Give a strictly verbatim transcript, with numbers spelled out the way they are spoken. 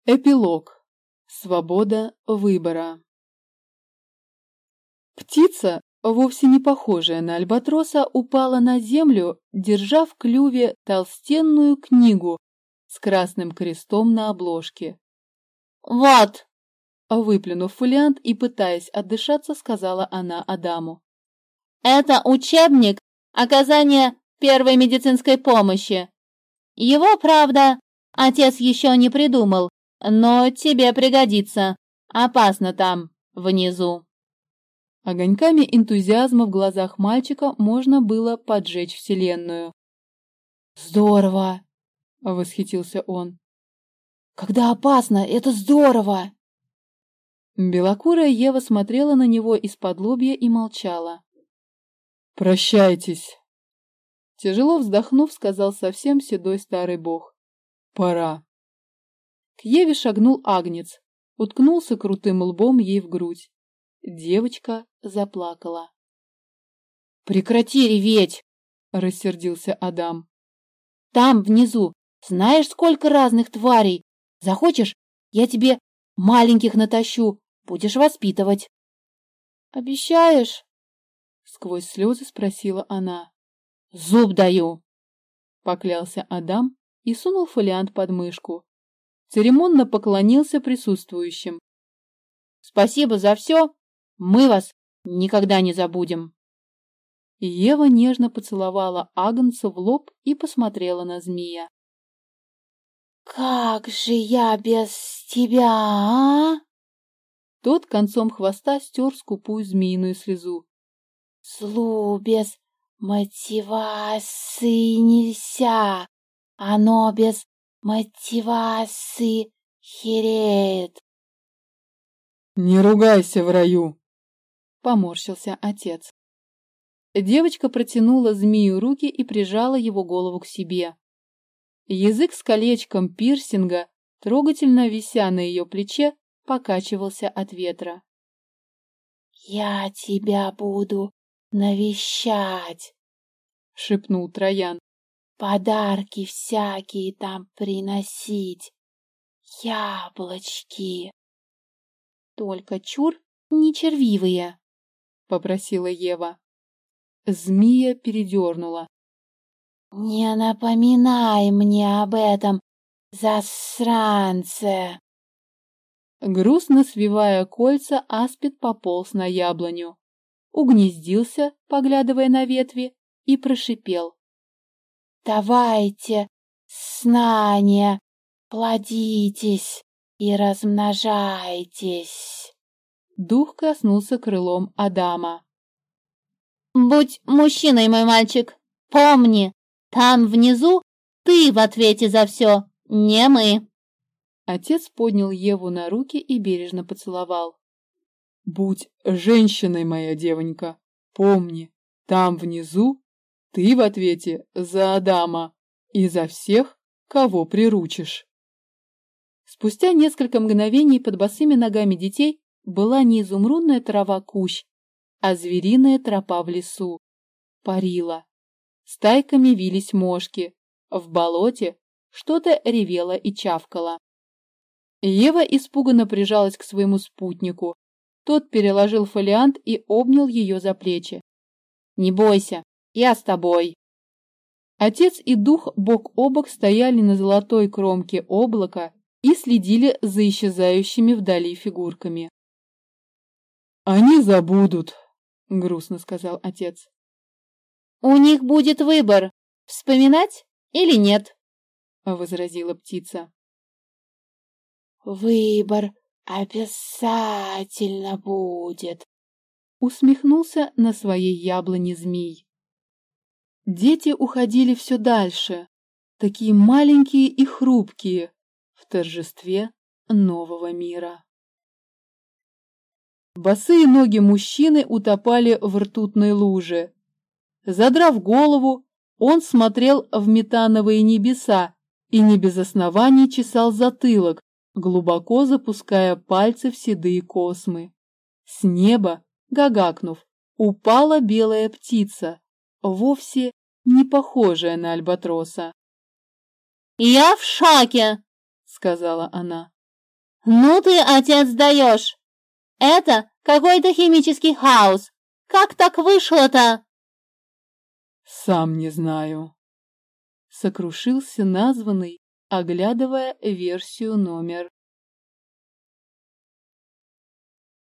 Эпилог. Свобода выбора. Птица, вовсе не похожая на альбатроса, упала на землю, держа в клюве толстенную книгу с красным крестом на обложке. «Вот!» Выплюнув фолиант и пытаясь отдышаться, сказала она Адаму. «Это учебник оказания первой медицинской помощи. Его, правда, отец еще не придумал, но тебе пригодится. Опасно там, внизу». Огоньками энтузиазма в глазах мальчика можно было поджечь вселенную. «Здорово!» — восхитился он. «Когда опасно, это здорово!» Белокурая Ева смотрела на него из-под лобья и молчала. «Прощайтесь!» Тяжело вздохнув, сказал совсем седой старый бог. «Пора!» К Еве шагнул агнец, уткнулся крутым лбом ей в грудь. Девочка заплакала. «Прекрати реветь!» — рассердился Адам. «Там, внизу, знаешь, сколько разных тварей? Захочешь, я тебе маленьких натащу, будешь воспитывать». «Обещаешь?» — сквозь слезы спросила она. «Зуб даю!» — поклялся Адам и сунул фолиант под мышку. Церемонно поклонился присутствующим. «Спасибо за все, мы вас никогда не забудем». Ева нежно поцеловала агнца в лоб и посмотрела на змея. «Как же я без тебя, а?» Тот концом хвоста стер скупую змеиную слезу. «Злу без мотивации нельзя, оно без мотивации хереет». «Не ругайся в раю!» — поморщился отец. Девочка протянула змею руки и прижала его голову к себе. Язык с колечком пирсинга, трогательно вися на ее плече, покачивался от ветра. «Я тебя буду навещать», — шепнул Троян. «подарки всякие там приносить, яблочки». «Только чур не червивые», — попросила Ева. Змея передернула. «Не напоминай мне об этом, засранце!» Грустно свивая кольца, аспид пополз на яблоню, угнездился, поглядывая на ветви, и прошипел. «Давайте, знания, плодитесь и размножайтесь!» Дух коснулся крылом Адама. «Будь мужчиной, мой мальчик, помни, там внизу ты в ответе за все, не мы». Отец поднял Еву на руки и бережно поцеловал. «Будь женщиной, моя девонька, помни, там внизу ты в ответе за Адама и за всех, кого приручишь». Спустя несколько мгновений под босыми ногами детей была не изумрудная трава кущ, а звериная тропа в лесу. Парила. Стайками вились мошки. В болоте что-то ревело и чавкало. Ева испуганно прижалась к своему спутнику. Тот переложил фолиант и обнял ее за плечи. «Не бойся, я с тобой». Отец и дух бок о бок стояли на золотой кромке облака и следили за исчезающими вдали фигурками. «Они забудут», — грустно сказал отец. «У них будет выбор, вспоминать или нет», — возразила птица. «Выбор обязательно будет», — усмехнулся на своей яблоне змей. Дети уходили все дальше, такие маленькие и хрупкие, в торжестве нового мира. Босые ноги мужчины утопали в ртутной луже. Задрав голову, он смотрел в метановые небеса и не без оснований чесал затылок, глубоко запуская пальцы в седые космы. С неба, гагакнув, упала белая птица, вовсе не похожая на альбатроса. «Я в шоке!» — сказала она. Ну ты, отец, даешь. Это какой-то химический хаос. Как так вышло-то? Сам не знаю. Сокрушился названный, оглядывая версию номер